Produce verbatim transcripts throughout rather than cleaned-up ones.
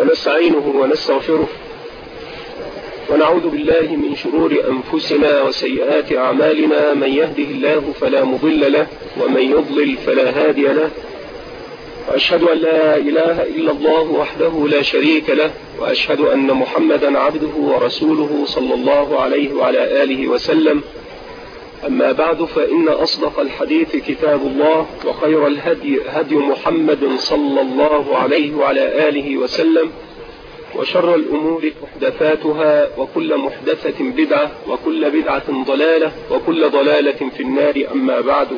ونستعينه ونستغفره ونعوذ بالله من شرور أنفسنا وسيئات أعمالنا. من يهده الله فلا مضل له ومن يضلل فلا هادي له، وأشهد أن لا إله إلا الله وحده لا شريك له، وأشهد أن محمدا عبده ورسوله صلى الله عليه وعلى آله وسلم. أما بعد، فإن أصدق الحديث كتاب الله، وخير الهدي هدي محمد صلى الله عليه وعلى آله وسلم، وشر الأمور محدثاتها، وكل محدثة بدعة، وكل بدعة ضلالة، وكل ضلالة في النار. أما بعد،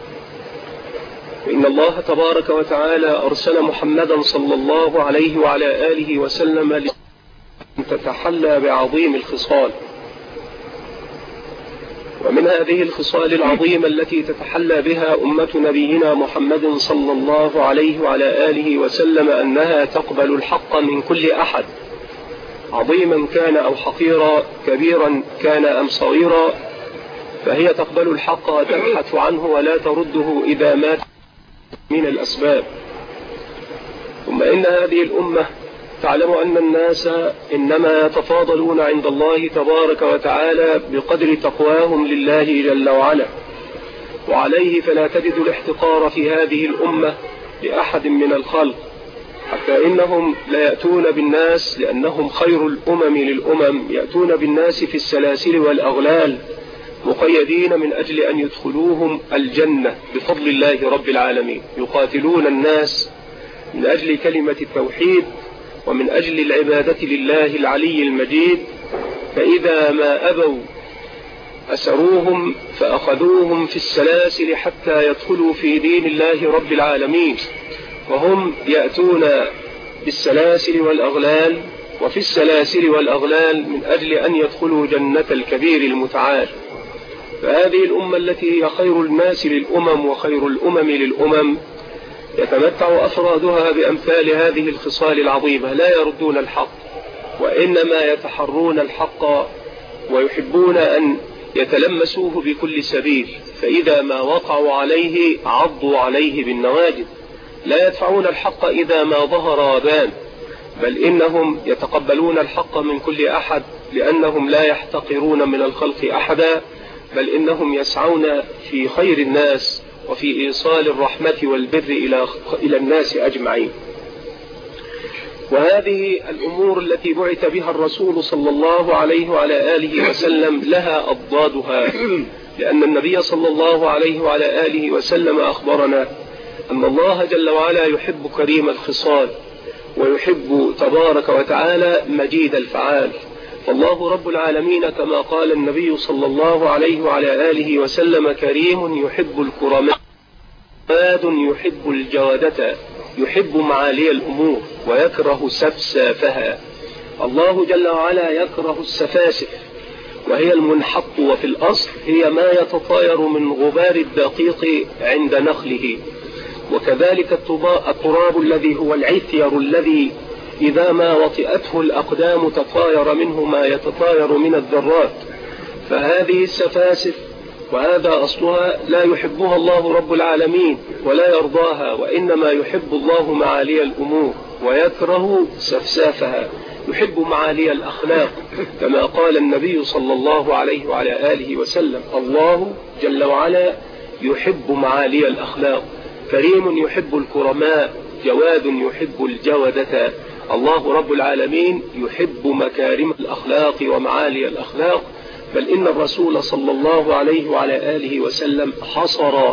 فإن الله تبارك وتعالى أرسل محمدا صلى الله عليه وعلى آله وسلم لتتحلى بعظيم الخصال، ومن هذه الخصال العظيمة التي تتحلى بها أمة نبينا محمد صلى الله عليه وعلى آله وسلم أنها تقبل الحق من كل أحد، عظيما كان أو حقيرا، كبيرا كان أم صغيرا، فهي تقبل الحق وتبحث عنه ولا ترده إذا مات من الأسباب. ثم إن هذه الأمة تعلم أن الناس إنما يتفاضلون عند الله تبارك وتعالى بقدر تقواهم لله جل وعلا، وعليه فلا تجد الاحتقار في هذه الأمة لأحد من الخلق، حتى إنهم لا يأتون بالناس لأنهم خير الأمم للأمم، يأتون بالناس في السلاسل والأغلال مقيدين من أجل أن يدخلوهم الجنة بفضل الله رب العالمين. يقاتلون الناس من أجل كلمة التوحيد ومن أجل العبادة لله العلي المجيد، فإذا ما أبوا أسروهم فأخذوهم في السلاسل حتى يدخلوا في دين الله رب العالمين، وهم يأتون بالسلاسل والأغلال وفي السلاسل والأغلال من أجل أن يدخلوا جنة الكبير المتعال. فهذه الأمة التي هي خير الناس للأمم وخير الأمم للأمم يتمتع أفرادها بأمثال هذه الخصال العظيمة، لا يردون الحق وإنما يتحرون الحق ويحبون أن يتلمسوه بكل سبيل، فإذا ما وقعوا عليه عضوا عليه بالنواجذ، لا يدفعون الحق إذا ما ظهر وبان، بل إنهم يتقبلون الحق من كل أحد، لأنهم لا يحتقرون من الخلق أحدا، بل إنهم يسعون في خير الناس وفي إيصال الرحمة والبر إلى إلى الناس أجمعين. وهذه الأمور التي بعث بها الرسول صلى الله عليه وعلى آله وسلم لها أضدادها، لأن النبي صلى الله عليه وعلى آله وسلم أخبرنا أن الله جل وعلا يحب كريم الخصال، ويحب تبارك وتعالى مجيد الفعال. فالله رب العالمين كما قال النبي صلى الله عليه وعلى آله وسلم: كريم يحب الكرماء، جواد يحب الجودة، يحب معالي الأمور ويكره سفسافها. الله جل وعلا يكره السفاسف، وهي المنحط، وفي الأصل هي ما يتطاير من غبار الدقيق عند نخله، وكذلك التراب الذي هو العثير الذي إذا ما وطئته الأقدام تطاير منه ما يتطاير من الذرات. فهذه السفاسف وهذا أصلها لا يحبها الله رب العالمين ولا يرضاها، وإنما يحب الله معالي الأمور ويكره سفسافها، يحب معالي الأخلاق، كما قال النبي صلى الله عليه وعلى آله وسلم: الله جل وعلا يحب معالي الأخلاق، كريم يحب الكرماء، جواد يحب الجودة. الله رب العالمين يحب مكارم الأخلاق ومعالي الأخلاق، بل إن الرسول صلى الله عليه وعلى آله وسلم حصر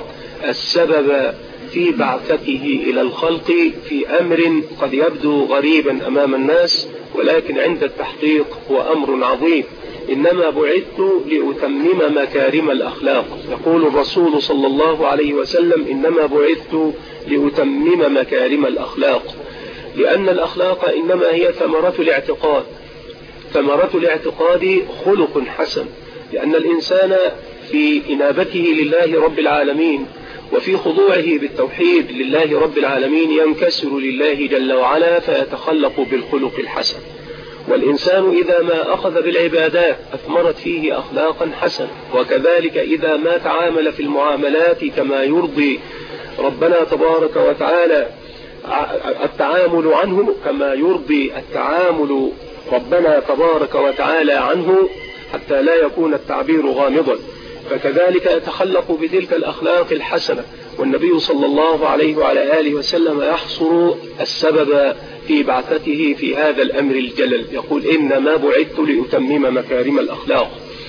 السبب في بعثته إلى الخلق في أمر قد يبدو غريبا أمام الناس، ولكن عند التحقيق هو أمر عظيم: إنما بعثت لأتمم مكارم الأخلاق. يقول الرسول صلى الله عليه وسلم: إنما بعثت لأتمم مكارم الأخلاق، لأن الأخلاق إنما هي ثمرة الاعتقاد. ثمرة الاعتقاد خلق حسن، لأن الإنسان في إنابته لله رب العالمين وفي خضوعه بالتوحيد لله رب العالمين ينكسر لله جل وعلا فيتخلق بالخلق الحسن. والإنسان إذا ما أخذ بالعبادات أثمرت فيه أخلاقا حسنة، وكذلك إذا ما تعامل في المعاملات كما يرضي ربنا تبارك وتعالى التعامل عنه كما يرضي التعامل ربنا تبارك وتعالى عنه، حتى لا يكون التعبير غامضا. فكذلك يتخلق بتلك الأخلاق الحسنة، والنبي صلى الله عليه وعلى آله وسلم يحصر السبب في بعثته في هذا الأمر الجلل، يقول إنما بعثت لأتمم مكارم الأخلاق.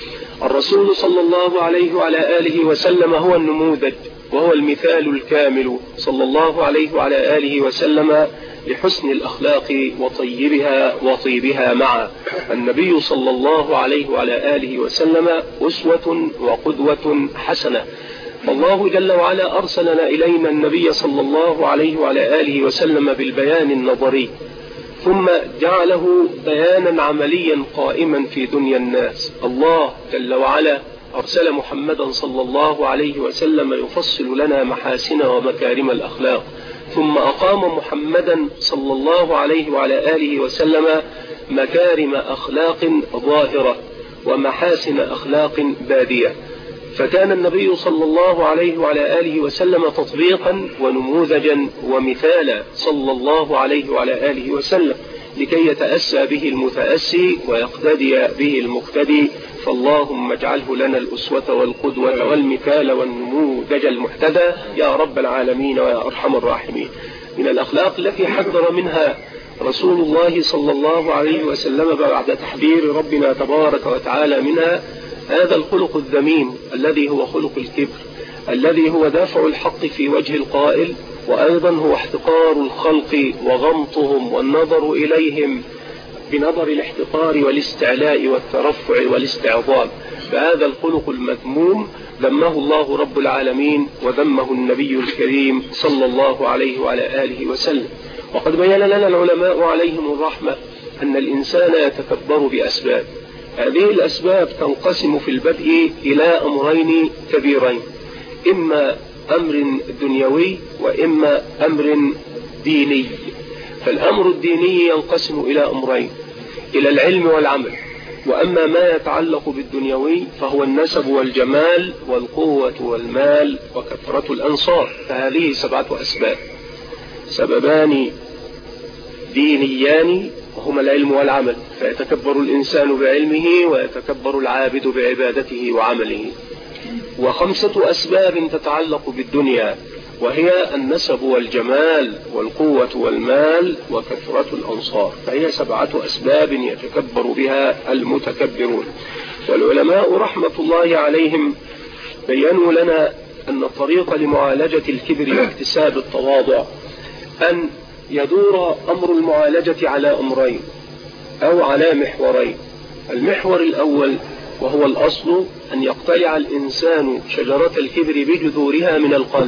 الرسول صلى الله عليه وعلى آله وسلم هو النموذج وهو المثال الكامل صلى الله عليه وعلى آله وسلم لحسن الأخلاق وطيبها وطيبها معا. النبي صلى الله عليه وعلى آله وسلم أسوة وقدوة حسنة. الله جل وعلا أرسلنا إلينا النبي صلى الله عليه وعلى آله وسلم بالبيان النظري، ثم جعله بيانا عمليا قائما في دنيا الناس. الله جل وعلا أرسل محمدا صلى الله عليه وسلم يفصل لنا محاسن ومكارم الأخلاق، ثم أقام محمدا صلى الله عليه وعلى آله وسلم مكارم أخلاق ظاهرة ومحاسن أخلاق بادية. فكان النبي صلى الله عليه وعلى آله وسلم تطبيقا ونموذجا ومثالا صلى الله عليه وعلى آله وسلم، لكي يتأسى به المتأسي ويقتدي به المقتدي. فاللهم اجعله لنا الأسوة والقدوة والمثال والنموذج المحتدى يا رب العالمين ويا أرحم الراحمين. من الأخلاق التي حذر منها رسول الله صلى الله عليه وسلم بعد تحذير ربنا تبارك وتعالى منها هذا الخلق الذميم الذي هو خلق الكبر، الذي هو دافع الحق في وجه القائل، وأيضا هو احتقار الخلق وغمطهم والنظر إليهم بنظر الاحتقار والاستعلاء والترفع والاستعظام. فهذا الخلق المذموم ذمه الله رب العالمين وذمه النبي الكريم صلى الله عليه وعلى آله وسلم. وقد بين لنا العلماء عليهم الرحمة أن الإنسان يتكبر بأسباب. هذه الأسباب تنقسم في البدء إلى أمرين كبيرين، إما أمر دنيوي وإما أمر ديني. فالأمر الديني ينقسم إلى أمرين، إلى العلم والعمل. وأما ما يتعلق بالدنيوي فهو النسب والجمال والقوة والمال وكثرة الأنصار. فهذه سبعة أسباب، سببان دينيان وهما العلم والعمل، فيتكبر الإنسان بعلمه ويتكبر العابد بعبادته وعمله. وخمسة أسباب تتعلق بالدنيا، وهي النسب والجمال والقوة والمال وكثرة الأنصار. فهي سبعة أسباب يتكبر بها المتكبرون. والعلماء رحمة الله عليهم بيّنوا لنا أن الطريق لمعالجة الكبر واكتساب التواضع أن يدور أمر المعالجة على أمرين أو على محورين. المحور الأول وهو الأصل أن يقتلع الإنسان شجرة الكبر بجذورها من القلب.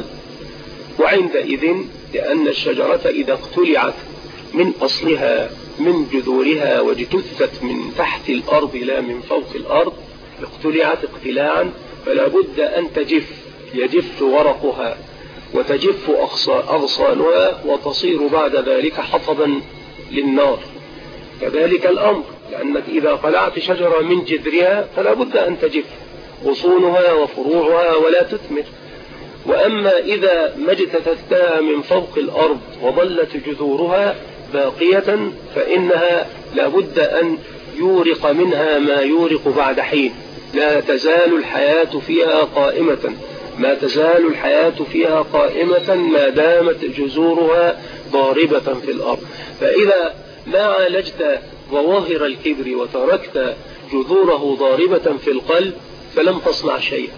وعندئذ لأن الشجرة إذا اقتلعت من أصلها من جذورها واجتثت من تحت الأرض لا من فوق الأرض، اقتلعت اقتلاعا، فلا بد أن تجف، يجف ورقها وتجف أغصانها وتصير بعد ذلك حطبا للنار. كذلك الأمر، لأنك إذا قلعت شجرة من جذرها فلا بد أن تجف غصونها وفروعها ولا تثمر. وأما إذا ما اجتثتها من فوق الأرض وظلت جذورها باقية فإنها لا بد أن يورق منها ما يورق بعد حين. لا تزال الحياة فيها قائمة، ما تزال الحياة فيها قائمة ما دامت جذورها ضاربة في الأرض. فإذا ما عالجت ظواهر الكبر وتركت جذوره ضاربة في القلب فلم تصنع شيئا،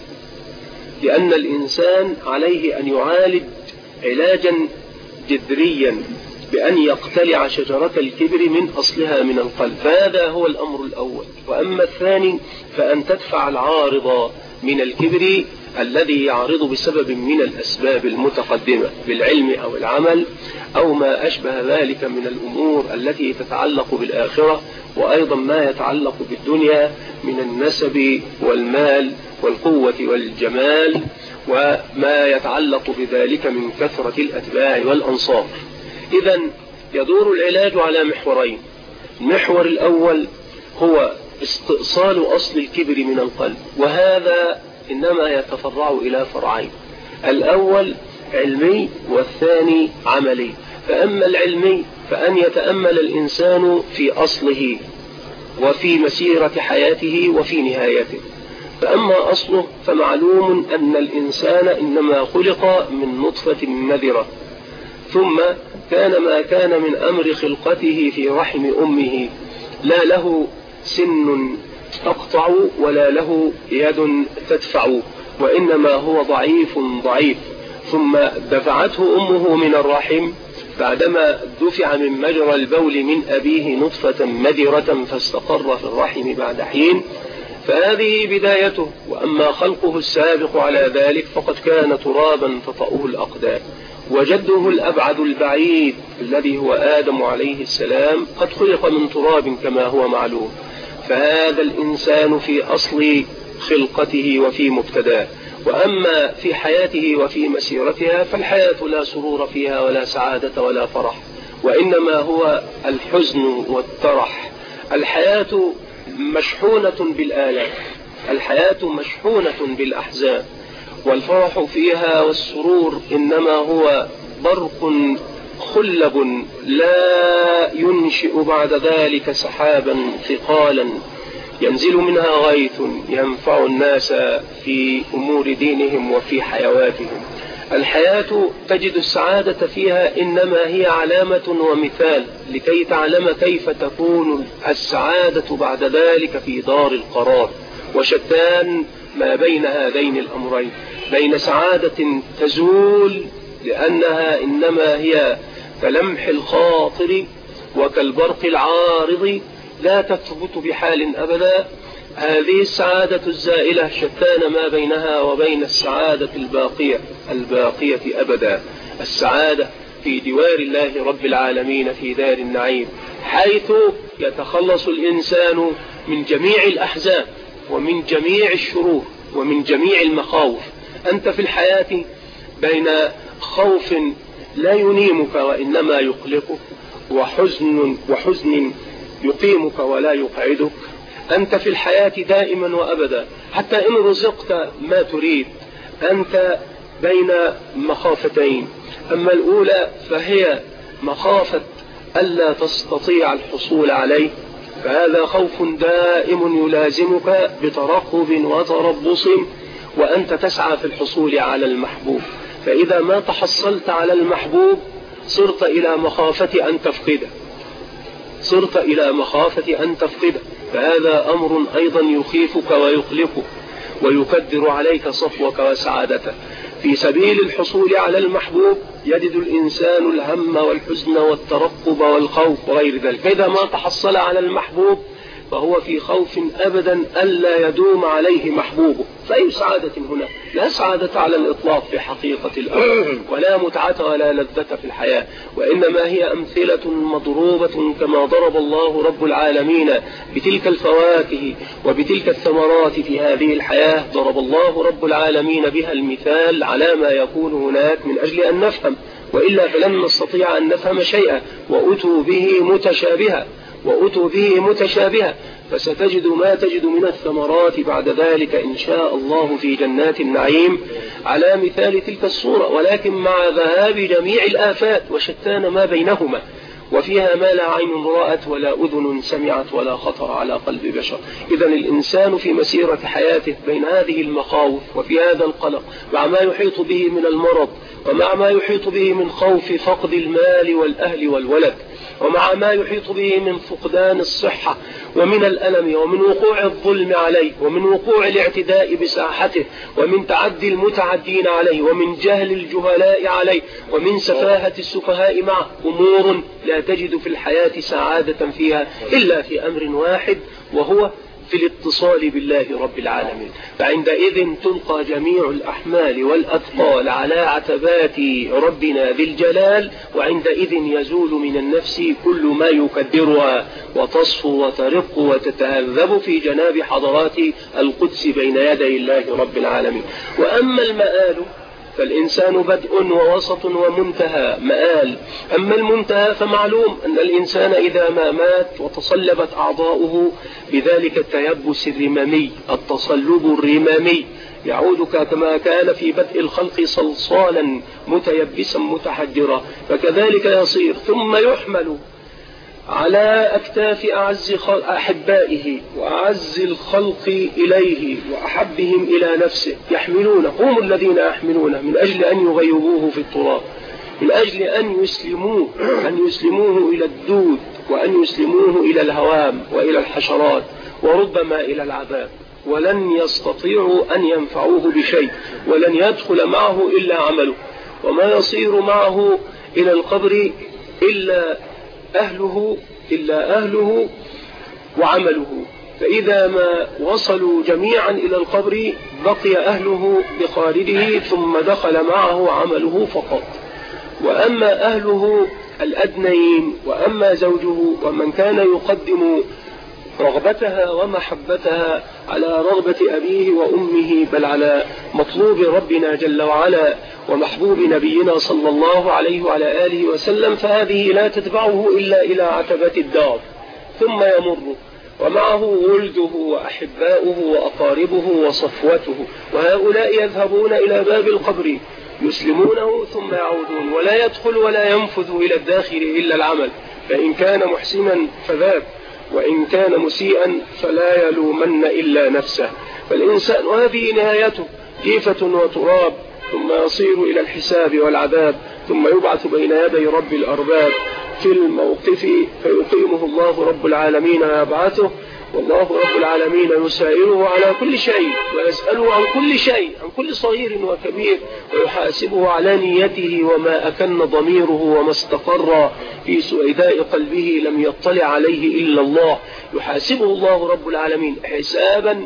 لأن الإنسان عليه أن يعالج علاجا جذريا بأن يقتلع شجرة الكبر من أصلها من القلب. فهذا هو الأمر الأول. وأما الثاني فأن تدفع العارض من الكبر الذي يعرض بسبب من الأسباب المتقدمة بالعلم أو العمل أو ما أشبه ذلك من الأمور التي تتعلق بالآخرة، وأيضا ما يتعلق بالدنيا من النسب والمال والقوة والجمال وما يتعلق بذلك من كثرة الأتباع والأنصار. إذن يدور العلاج على محورين. المحور الأول هو استئصال أصل الكبر من القلب، وهذا إنما يتفرع إلى فرعين، الأول علمي والثاني عملي. فأما العلمي فأن يتأمل الإنسان في أصله وفي مسيرة حياته وفي نهايته. فأما أصله فمعلوم أن الإنسان إنما خلق من نطفة مذرة، ثم كان ما كان من أمر خلقته في رحم أمه، لا له سن تقطع ولا له يد تدفع، وإنما هو ضعيف ضعيف، ثم دفعته أمه من الرحم بعدما دفع من مجرى البول من أبيه نطفة مذرة فاستقر في الرحم بعد حين، فهذه بدايته. وأما خلقه السابق على ذلك فقد كان ترابا تطأه الأقدام، وجده الأبعد البعيد الذي هو آدم عليه السلام قد خلق من تراب كما هو معلوم. فهذا الإنسان في أصل خلقته وفي مبتداه. وأما في حياته وفي مسيرتها فالحياة لا سرور فيها ولا سعادة ولا فرح، وإنما هو الحزن والترح. الحياة مشحونة بالآلام، الحياة مشحونة بالأحزان، والفرح فيها والسرور إنما هو برق خلب لا ينشئ بعد ذلك سحابا ثقالا ينزل منها غيث ينفع الناس في أمور دينهم وفي حيواتهم. الحياة تجد السعادة فيها إنما هي علامة ومثال لكي تعلم كيف تكون السعادة بعد ذلك في دار القرار. وشتان ما بين هذين الأمرين، بين سعادة تزول لأنها إنما هي كلمح الخاطر وكالبرق العارض لا تثبت بحال أبدا، هذه السعادة الزائلة شتان ما بينها وبين السعادة الباقية الباقية أبدا، السعادة في جوار الله رب العالمين في دار النعيم، حيث يتخلص الإنسان من جميع الأحزان ومن جميع الشرور ومن جميع المخاوف. أنت في الحياة بين خوف لا ينيمك وإنما يقلقك، وحزن وحزن يقيمك ولا يقعدك. أنت في الحياة دائما وأبدا حتى إن رزقت ما تريد أنت بين مخافتين، أما الأولى فهي مخافة ألا تستطيع الحصول عليه، فهذا خوف دائم يلازمك بترقب وتربص وأنت تسعى في الحصول على المحبوب. فإذا ما تحصلت على المحبوب صرت إلى مخافة أن تفقده، صرت إلى مخافة أن تفقده، فهذا أمر أيضا يخيفك ويقلقك ويكدر عليك صفوك وسعادتك. في سبيل الحصول على المحبوب يجد الإنسان الهم والحزن والترقب والخوف وغير ذلك. فإذا ما تحصل على المحبوب فهو في خوف أبدا ألا يدوم عليه محبوبه. فأي سعادة هنا؟ لا سعادة على الإطلاق في حقيقة الأمر، ولا متعة ولا لذة في الحياة، وإنما هي أمثلة مضروبة كما ضرب الله رب العالمين بتلك الفواكه وبتلك الثمرات في هذه الحياة، ضرب الله رب العالمين بها المثال على ما يكون هناك من أجل أن نفهم، وإلا فلن نستطيع أن نفهم شيئا. وأتوا به متشابها وأتوا به متشابها فستجد ما تجد من الثمرات بعد ذلك إن شاء الله في جنات النعيم على مثال تلك الصورة، ولكن مع ذهاب جميع الآفات وشتان ما بينهما، وفيها ما لا عين رأت ولا أذن سمعت ولا خطر على قلب بشر. إذا الإنسان في مسيرة حياته بين هذه المخاوف وفي هذا القلق مع ما يحيط به من المرض، ومع ما يحيط به من خوف فقد المال والأهل والولد، ومع ما يحيط به من فقدان الصحة ومن الألم ومن وقوع الظلم عليه ومن وقوع الاعتداء بساحته ومن تعدي المتعدين عليه ومن جهل الجهلاء عليه ومن سفاهة السفهاء معه، أمور لا تجد في الحياة سعادة فيها إلا في أمر واحد، وهو في الاتصال بالله رب العالمين. فعندئذ تلقى جميع الأحمال والأثقال على عتبات ربنا ذي الجلال، وعندئذ يزول من النفس كل ما يكدرها وتصفو وترق وتتهذب في جناب حضرات القدس بين يدي الله رب العالمين. وأما المآل فالإنسان بدء ووسط ومنتهى مآل. أما المنتهى فمعلوم أن الإنسان إذا ما مات وتصلبت أعضاؤه بذلك التيبس الرمامي التصلب الرمامي يعود كما كان في بدء الخلق صلصالا متيبسا متحجرا، فكذلك يصير ثم يحمل على أكتاف أعز أحبائه وأعز الخلق إليه وأحبهم إلى نفسه، يحملونه، هم الذين يحملونه من أجل أن يغيبوه في التراب، من أجل أن يسلموه أن يسلموه إلى الدود، وأن يسلموه إلى الهوام وإلى الحشرات، وربما إلى العذاب، ولن يستطيعوا أن ينفعوه بشيء، ولن يدخل معه إلا عمله، وما يصير معه إلى القبر إلا أهله إلا أهله وعمله. فإذا ما وصلوا جميعا إلى القبر بقي أهله بخارجه، ثم دخل معه عمله فقط. وأما أهله الأدنين، وأما زوجه، ومن كان يقدم رغبتها ومحبتها على رغبة أبيه وأمه، بل على مطلوب ربنا جل وعلا ومحبوب نبينا صلى الله عليه وعلى آله وسلم، فهذه لا تتبعه إلا إلى عتبة الدار، ثم يمر ومعه ولده وأحباؤه وأقاربه وصفوته، وهؤلاء يذهبون إلى باب القبر يسلمونه ثم يعودون، ولا يدخل ولا ينفذ إلى الداخل إلا العمل، فإن كان محسنا فذاك، وإن كان مسيئا فلا يلومن إلا نفسه. فالإنسان وهذه نهايته جيفة وتراب، ثم يصير إلى الحساب والعذاب، ثم يبعث بين يدي رب الأرباب في الموقف فيقيمه الله رب العالمين ويبعثه، والله رب العالمين يسائله على كل شيء، ويسأله عن كل شيء، عن كل صغير وكبير، ويحاسبه على نيته وما أكن ضميره وما استقر في سويداء قلبه لم يطلع عليه إلا الله. يحاسبه الله رب العالمين حسابا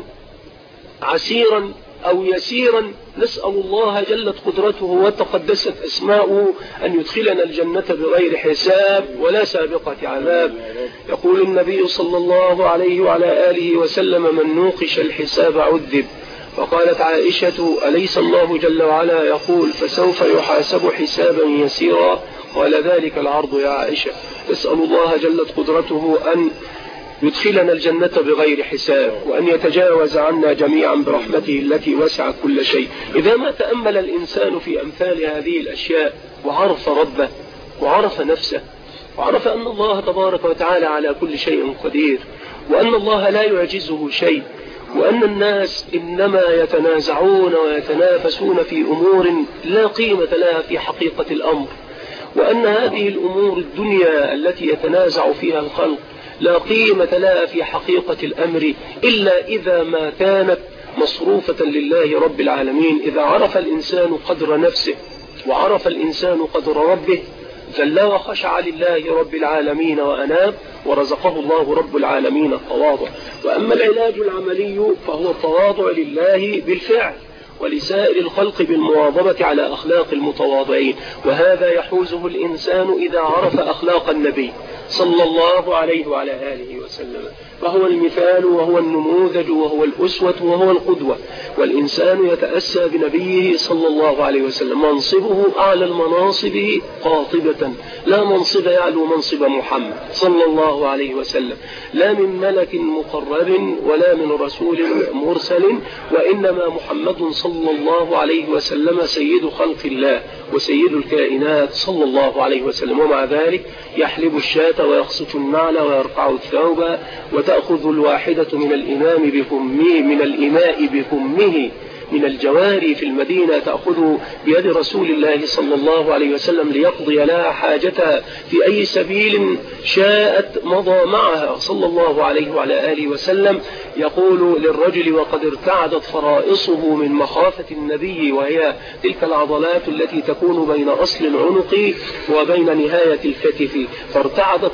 عسيرا أو يسيرا، نسأل الله جلت قدرته وتقدست أسماؤه أن يدخلنا الجنة بغير حساب ولا سابقة عذاب. يقول النبي صلى الله عليه وعلى آله وسلم: من نوقش الحساب عذب. فقالت عائشة: أليس الله جل وعلا يقول فسوف يحاسب حسابا يسيرا؟ قال: ذلك العرض يا عائشة. نسأل الله جلت قدرته أن يدخلنا الجنة بغير حساب، وأن يتجاوز عنا جميعا برحمته التي وسعت كل شيء. إذا ما تأمل الإنسان في أمثال هذه الأشياء وعرف ربه وعرف نفسه وعرف أن الله تبارك وتعالى على كل شيء قدير، وأن الله لا يعجزه شيء، وأن الناس إنما يتنازعون ويتنافسون في أمور لا قيمة لها في حقيقة الأمر، وأن هذه الأمور الدنيا التي يتنازع فيها الخلق لا قيمة لها في حقيقة الأمر إلا إذا ما كانت مصروفة لله رب العالمين. إذا عرف الإنسان قدر نفسه وعرف الإنسان قدر ربه ذل وخشع لله رب العالمين وأناب، ورزقه الله رب العالمين التواضع. وأما العلاج العملي فهو التواضع لله بالفعل، ولسائر الخلق بالمواظبة على أخلاق المتواضعين، وهذا يحوزه الإنسان إذا عرف أخلاق النبي صلى الله عليه وعلى آله وسلم، فهو المثال وهو النموذج وهو الأسوة وهو القدوة، والإنسان يتأسى بنبيه صلى الله عليه وسلم. منصبه أعلى المناصب قاطبة، لا منصب يعلو منصب محمد صلى الله عليه وسلم، لا من ملك مقرب ولا من رسول مرسل، وإنما محمد صلى الله عليه وسلم سيد خلق الله وسيد الكائنات صلى الله عليه وسلم. ومع ذلك يحلب الشاة ويخصف النعل ويرفع الثوب، وتأخذ الواحدة من الإمام بفمه من الإماء بفمه من الجواري في المدينة تأخذ بيد رسول الله صلى الله عليه وسلم ليقضي لها حاجتها في أي سبيل شاءت مضى معها صلى الله عليه وعلى آله وسلم. يقول للرجل وقد ارتعدت فرائصه من مخافة النبي، وهي تلك العضلات التي تكون بين أصل العنق وبين نهاية الكتف، فارتعدت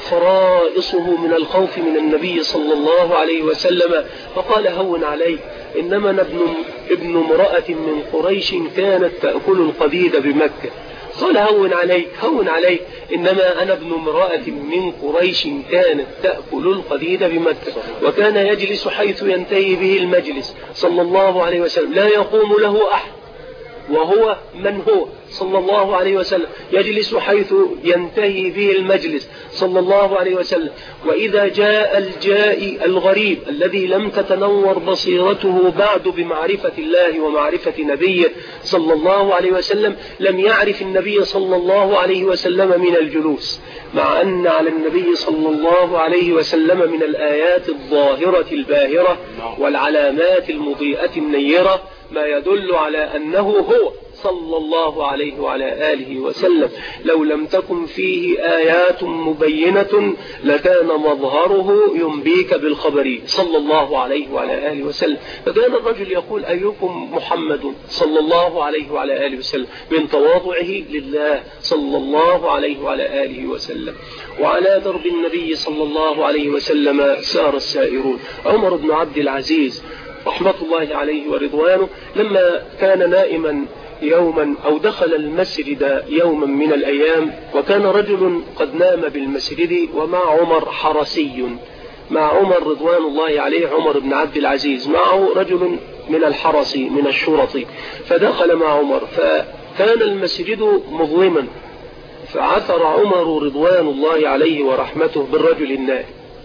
فرائصه من الخوف من النبي صلى الله عليه وسلم، فقال: هون عليك، إنما أنا ابن, ابن امرأة من قريش كانت تأكل القديد بمكة. قال: هون عليك هون عليك إنما أنا ابن امرأة من قريش كانت تأكل القديد بمكة. وكان يجلس حيث ينتهي به المجلس صلى الله عليه وسلم، لا يقوم له أحد وهو من هو صلى الله عليه وسلم، يجلس حيث ينتهي به المجلس صلى الله عليه وسلم. وإذا جاء الجائي الغريب الذي لم تتنور بصيرته بعد بمعرفة الله ومعرفة نبيه صلى الله عليه وسلم، لم يعرف النبي صلى الله عليه وسلم من الجلوس، مع أن على النبي صلى الله عليه وسلم من الآيات الظاهرة الباهرة والعلامات المضيئة النيرة ما يدل على أنه هو صلى الله عليه وعلى آله وسلم. لو لم تكن فيه آيات مبينة لكان مظهره ينبيك بالخبر صلى الله عليه وعلى آله وسلم. فكان الرجل يقول أيكم محمد صلى الله عليه وعلى آله وسلم، من تواضعه لله صلى الله عليه وعلى آله وسلم. وعلى درب النبي صلى الله عليه وسلم سار السائرون. عمر بن عبد العزيز رحمة الله عليه ورضوانه لما كان نائما يوما أو دخل المسجد يوما من الأيام، وكان رجل قد نام بالمسجد ومع عمر حرسي، مع عمر رضوان الله عليه، عمر بن عبد العزيز معه رجل من الحرس من الشرط، فدخل مع عمر فكان المسجد مظلما، فعثر عمر رضوان الله عليه ورحمته بالرجل النائم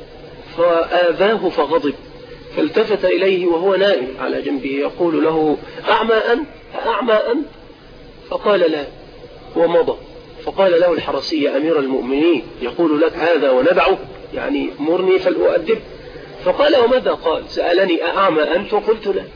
فآذاه فغضب، فالتفت إليه وهو نائم على جنبه يقول له أعمى أنت أعمى أنت؟ فقال لا ومضى. فقال له الحرسي أمير المؤمنين يقول لك هذا وندعه، يعني مرني فلأؤدب. فقال وماذا قال؟ سألني أعمى أنت؟ وقلت لا.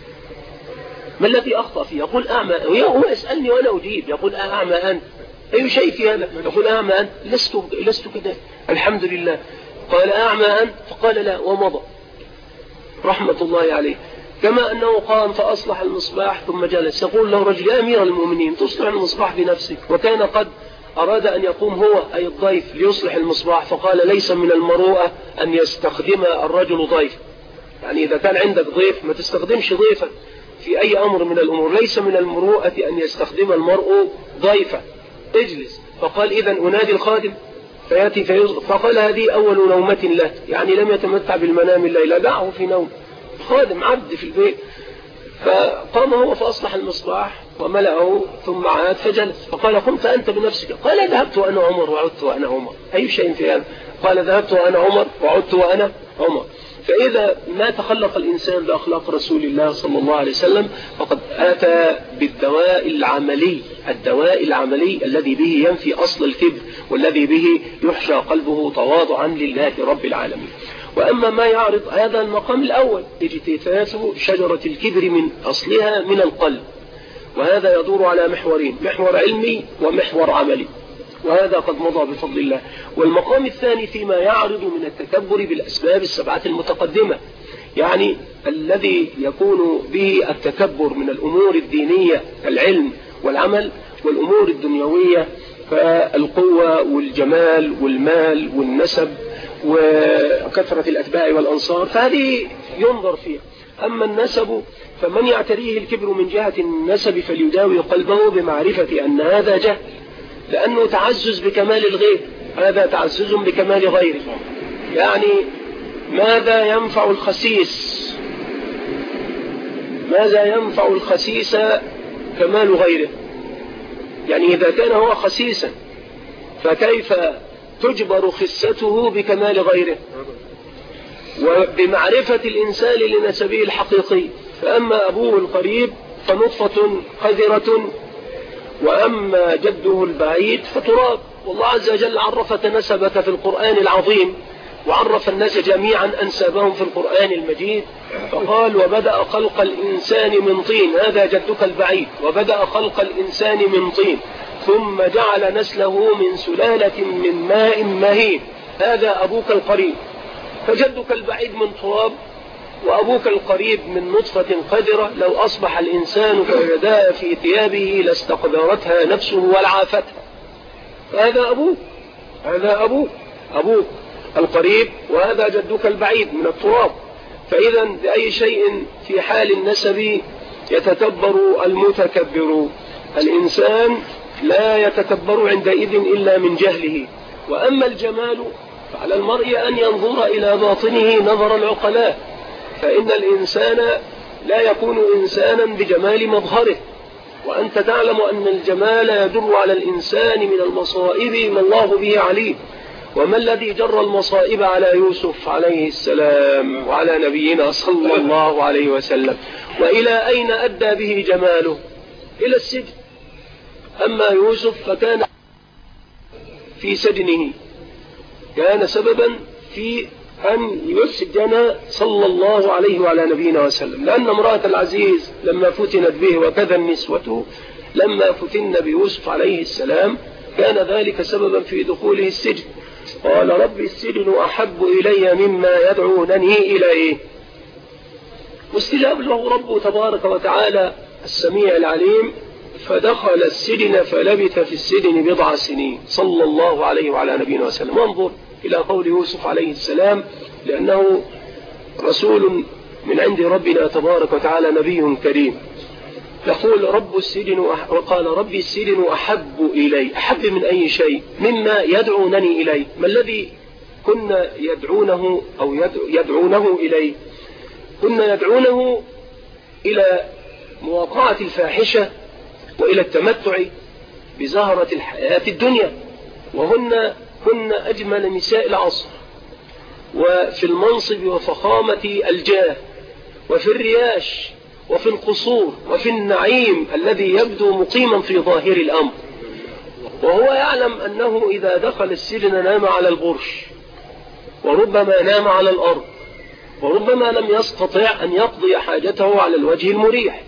ما الذي أخطأ فيه؟ يقول أعمى، هو يسألني وأنا أجيب، يقول أعمى أنت؟ أي شيء في هذا؟ يقول أعمى أنت؟ لست لست كذا الحمد لله. قال أعمى أنت؟ فقال لا ومضى رحمة الله عليه. كما أنه قام فأصلح المصباح ثم جلس، يقول له رجل يا أمير المؤمنين تصلح المصباح بنفسك، وكان قد أراد أن يقوم هو أي الضيف ليصلح المصباح، فقال ليس من المروءة أن يستخدم الرجل ضيف، يعني إذا كان عندك ضيف ما تستخدمش ضيفا في أي أمر من الأمور، ليس من المروءة أن يستخدم المرء ضيفا، اجلس. فقال إذا أنادي الخادم فيأتي فيص... فقال هذه أول نومة له، يعني لم يتمتع بالمنام الليلة، دعه في نوم، خادم عبد في البيت. فقام هو فأصلح المصباح وملأه ثم عاد فجلس، فقال قمت أنت بنفسك؟ قال ذهبت وأنا عمر وعدت وأنا عمر. أي شيء في هذا؟ قال ذهبت وأنا عمر وعدت وأنا عمر. فإذا ما تخلق الإنسان بأخلاق رسول الله صلى الله عليه وسلم فقد أتى بالدواء العملي، الدواء العملي الذي به ينفي أصل الكبر، والذي به يحشى قلبه تواضعا لله رب العالمين. وأما ما يعرض هذا المقام الأول اجتثاث شجرة الكبر من أصلها من القلب، وهذا يدور على محورين، محور علمي ومحور عملي، وهذا قد مضى بفضل الله. والمقام الثاني فيما يعرض من التكبر بالأسباب السبعة المتقدمة، يعني الذي يكون به التكبر من الأمور الدينية كالعلم والعمل، والأمور الدنيوية فالقوة والجمال والمال والنسب وكثرة الأتباع والأنصار، فهذه ينظر فيها. أما النسب فمن يعتريه الكبر من جهة النسب فليداوي قلبه بمعرفة أن هذا جهل، لأنه تعزز بكمال الغير، هذا تعزز بكمال غيره. يعني ماذا ينفع الخسيس ماذا ينفع الخسيس كمال غيره؟ يعني إذا كان هو خسيسا فكيف تجبر خسته بكمال غيره؟ وبمعرفة الإنسان لنسبه الحقيقي. فأما أبوه القريب فنطفة قذرة، وأما جده البعيد فتراب. والله عز وجل عرفت نسبك في القرآن العظيم، وعرف الناس جميعا أنسابهم في القرآن المجيد، فقال وبدأ خلق الإنسان من طين، هذا جدك البعيد، وبدأ خلق الإنسان من طين ثم جعل نسله من سلالة من ماء مهين، هذا أبوك القريب. فجدك البعيد من تراب وأبوك القريب من نطفة قذرة، لو أصبح الإنسان كيداء في ثيابه لاستقذرتها نفسه والعافتها. فهذا أبوك هذا أبوك أبوك القريب، وهذا جدك البعيد من التراب. فإذا بأي شيء في حال النسب يتكبر المتكبر؟ الإنسان لا يتكبر عندئذ إلا من جهله. وأما الجمال فعلى المرء أن ينظر إلى باطنه نظر العقلاء، فإن الإنسان لا يكون إنسانا بجمال مظهره، وأنت تعلم أن الجمال يدل على الإنسان من المصائب ما الله به عليم. وما الذي جر المصائب على يوسف عليه السلام وعلى نبينا صلى الله عليه وسلم؟ وإلى أين أدى به جماله؟ إلى السجن. أما يوسف فكان في سجنه كان سببا في أن يسجن صلى الله عليه وعلى نبينا وسلم، لأن امرأة العزيز لما فتنت به وكذا النسوة لما فتن بيوسف عليه السلام كان ذلك سببا في دخوله السجن. قال رب السجن أحب إلي مما يدعونني إليه. واستجاب له ربه تبارك وتعالى السميع العليم، فدخل السجن فلبث في السجن بضع سنين صلى الله عليه وعلى نبينا وسلم. وانظر إلى قول يوسف عليه السلام، لأنه رسول من عند ربنا تبارك وتعالى نبي كريم، يقول رب السجن وقال ربي السجن أحب إلي. أحب من أي شيء؟ مما يدعونني إليه. ما الذي كنا يدعونه أو يدعونه إليه؟ كنا يدعونه إلى مواقعة الفاحشة وإلى التمتع بزهرة الحياة الدنيا، وهن كن أجمل نساء العصر، وفي المنصب وفخامة الجاه، وفي الرياش، وفي القصور، وفي النعيم الذي يبدو مقيما في ظاهر الأمر. وهو يعلم أنه إذا دخل السجن نام على البرش، وربما نام على الأرض، وربما لم يستطع أن يقضي حاجته على الوجه المريح،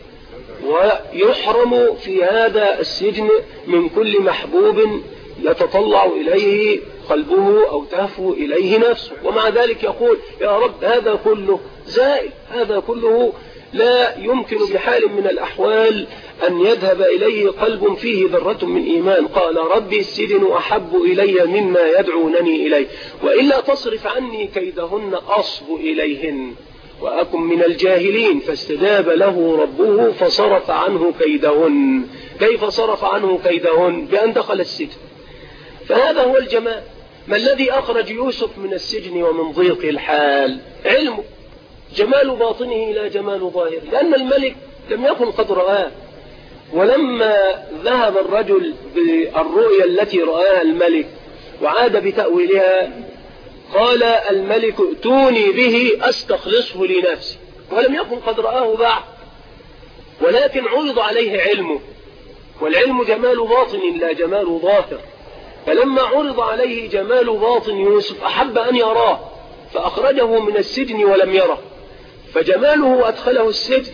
ويحرم في هذا السجن من كل محبوب يتطلع إليه قلبه أو تهفو إليه نفسه. ومع ذلك يقول يا رب هذا كله زائل، هذا كله لا يمكن بحال من الأحوال أن يذهب إليه قلب فيه ذرة من إيمان. قال ربي السجن أحب إلي مما يدعونني إليه، وإلا تصرف عني كيدهن أصب إليهن وأكن من الجاهلين. فاستجاب له ربه فصرف عنه كيدهن. كيف صرف عنه كيدهن؟ بأن دخل السجن. فهذا هو الجمال. ما الذي أخرج يوسف من السجن ومن ضيق الحال؟ علمه، جمال باطنه لا جمال ظاهره، لأن الملك لم يكن قد رآه. ولما ذهب الرجل بالرؤيا التي رآها الملك وعاد بتأويلها قال الملك ائتوني به أستخلصه لنفسي، ولم يكن قد رآه بعد، ولكن عرض عليه علمه، والعلم جمال باطن لا جمال ظاهر. فلما عرض عليه جمال باطن يوسف أحب أن يراه، فأخرجه من السجن ولم يره. فجماله أدخله السجن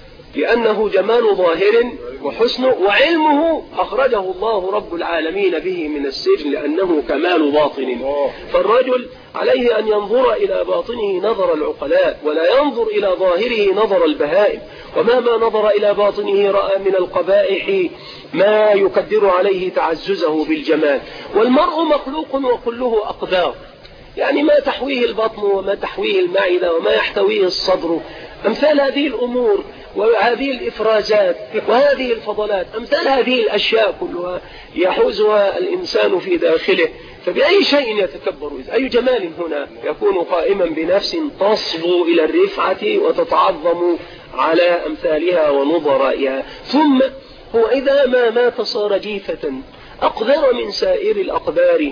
لأنه جمال ظاهر وحسنه، وعلمه أخرجه الله رب العالمين به من السجن لأنه كمال باطن. فالرجل عليه أن ينظر إلى باطنه نظر العقلاء، ولا ينظر إلى ظاهره نظر البهائم. ومهما نظر إلى باطنه رأى من القبائح ما يقدر عليه تعززه بالجمال. والمرء مخلوق وكله أقدار، يعني ما تحويه البطن وما تحويه المعدة وما يحتويه الصدر، أمثال هذه الأمور وهذه الإفرازات وهذه الفضلات، أمثال هذه الأشياء كلها يحوزها الإنسان في داخله. فبأي شيء يتكبر؟ أي جمال هنا يكون قائما بنفس تصبو إلى الرفعة وتتعظم على أمثالها ونظرائها. ثم هو إذا ما مات صار جيفة أقذر من سائر الأقدار،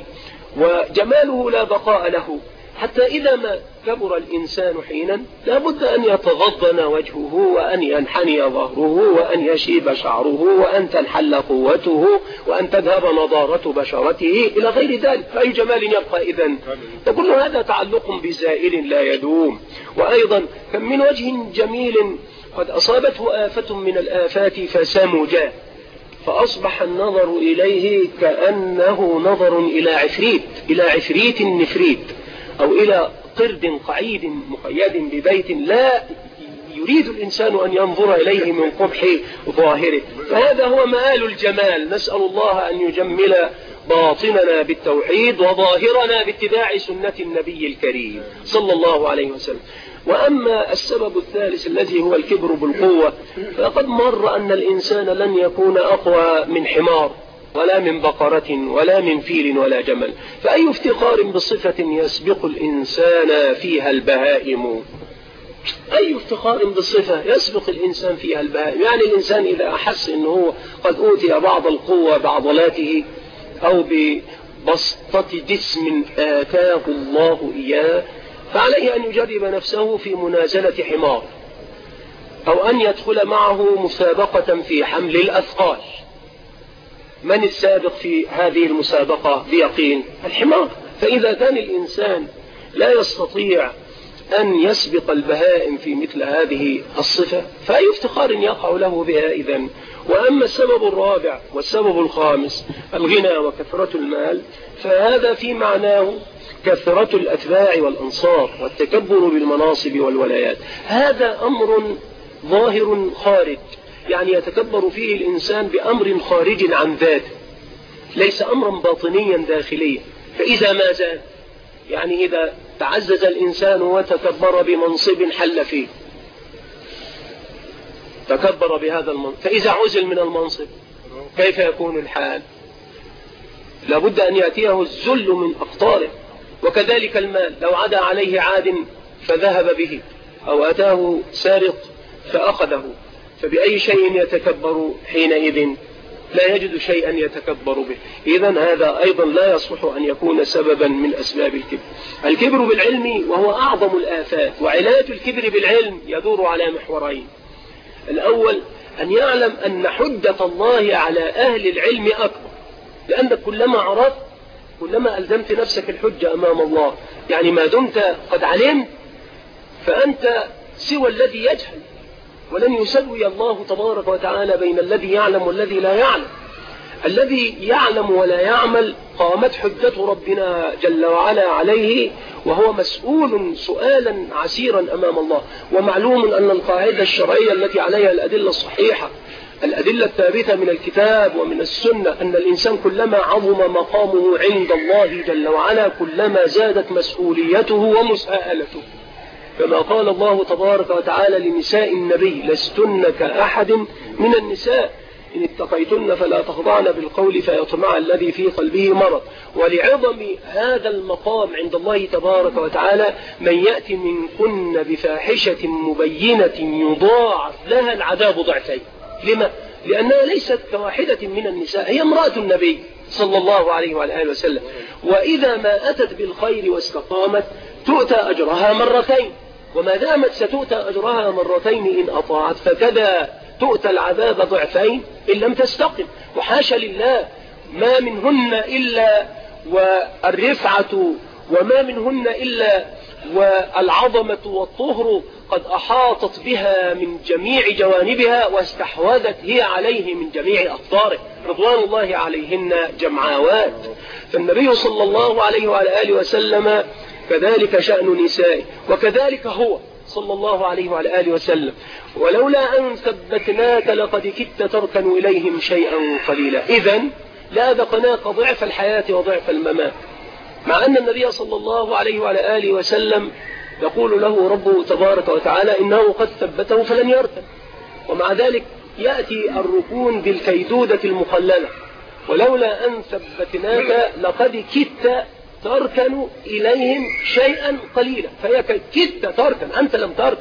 وجماله لا بقاء له، حتى إذا ما كبر الإنسان حينا لا بد أن يتغضن وجهه، وأن ينحني ظهره، وأن يشيب شعره، وأن تنحل قوته، وأن تذهب نضارة بشرته إلى غير ذلك. فأي جمال يبقى إذن؟ فكل هذا تعلق بزائل لا يدوم. وأيضا كم من وجه جميل قد أصابته آفة من الآفات فسمجا، فأصبح النظر إليه كأنه نظر إلى عفريت، إلى عفريت نفريت، أو إلى قرد قعيد مقيد ببيت لا يريد الإنسان أن ينظر إليه من قبح ظاهره. فهذا هو مآل الجمال. نسأل الله أن يجمل باطننا بالتوحيد وظاهرنا باتباع سنة النبي الكريم صلى الله عليه وسلم. وأما السبب الثالث الذي هو الكبر بالقوة، فقد مر أن الإنسان لن يكون أقوى من حمار ولا من بقرة ولا من فيل ولا جمل. فأي افتخار بصفة يسبق الإنسان فيها البهائم؟ أي افتخار بالصفة يسبق الإنسان فيها البهائم. يعني الإنسان إذا أحس أنه قد أوتي بعض القوة بعضلاته أو ببسطة جسم آتاه الله إياه، فعليه أن يجرب نفسه في منازلة حمار، أو أن يدخل معه مسابقة في حمل الأثقال. من السابق في هذه المسابقة بيقين؟ الحمار. فإذا كان الإنسان لا يستطيع أن يسبق البهائم في مثل هذه الصفة، فأي افتخار يقع له بها إذن. وأما السبب الرابع والسبب الخامس الغنى وكثرة المال، فهذا في معناه كثرة الأتباع والأنصار والتكبر بالمناصب والولايات. هذا أمر ظاهر خارج، يعني يتكبر فيه الإنسان بأمر خارج عن ذاته، ليس أمرا باطنيا داخليا. فإذا ما زال، يعني إذا تعزز الإنسان وتكبر بمنصب حل فيه، تكبر بهذا المنصب، فإذا عزل من المنصب كيف يكون الحال؟ لابد أن يأتيه الذل من أقطاره. وكذلك المال، لو عدا عليه عاد فذهب به، أو أتاه سارق فأخذه، فبأي شيء يتكبر حينئذ؟ لا يجد شيئا يتكبر به. إذن هذا أيضا لا يصلح أن يكون سببا من أسباب الكبر. الكبر بالعلم وهو أعظم الآفات، وعلاج الكبر بالعلم يدور على محورين. الأول أن يعلم أن حجة الله على أهل العلم أكبر، لأنك كلما عرفت كلما ألزمت نفسك الحجة أمام الله. يعني ما دمت قد علمت فأنت سوى الذي يجهل، ولن يسوي الله تبارك وتعالى بين الذي يعلم والذي لا يعلم. الذي يعلم ولا يعمل قامت حجة ربنا جل وعلا عليه، وهو مسؤول سؤالا عسيرا أمام الله. ومعلوم أن القاعدة الشرعية التي عليها الأدلة الصحيحة، الأدلة الثابتة من الكتاب ومن السنة، أن الإنسان كلما عظم مقامه عند الله جل وعلا كلما زادت مسؤوليته ومساءلته. كما قال الله تبارك وتعالى لنساء النبي: لستن كأحد من النساء إن اتقيتن فلا تخضعن بالقول فيطمع الذي في قلبه مرض. ولعظم هذا المقام عند الله تبارك وتعالى من يأتي منكن بفاحشة مبينة يضاعف لها العذاب ضعفين. لما؟ لأنها ليست كواحدة من النساء، هي امرأة النبي صلى الله عليه وعلى آله وسلم. وإذا ما أتت بالخير واستقامت تؤتى أجرها مرتين، وما دامت ستؤتى أجرها مرتين إن أطاعت، فكذا تؤتى العذاب ضعفين إن لم تستقم. وحاشا لله، ما منهن إلا والرفعة، وما منهن إلا والعظمة والطهر قد أحاطت بها من جميع جوانبها، واستحوذت هي عليه من جميع أقطاره رضوان الله عليهن جمعاوات. فالنبي صلى الله عليه وعلى آله وسلم كذلك شأن نسائه، وكذلك هو صلى الله عليه وعلى آله وسلم: ولولا أن ثبتناك لقد كدت تركن إليهم شيئا قليلا. إذن لا ذقناك ضعف الحياة وضعف الممات، مع أن النبي صلى الله عليه وعلى آله وسلم يقول له ربه تبارك وتعالى إنه قد ثبته فلن يركن، ومع ذلك يأتي الركون بالكيدودة المخللة: ولولا أن ثبتناك لقد كدت تركن إليهم شيئا قليلا. فهي كدت تركن، أنت لم تركن،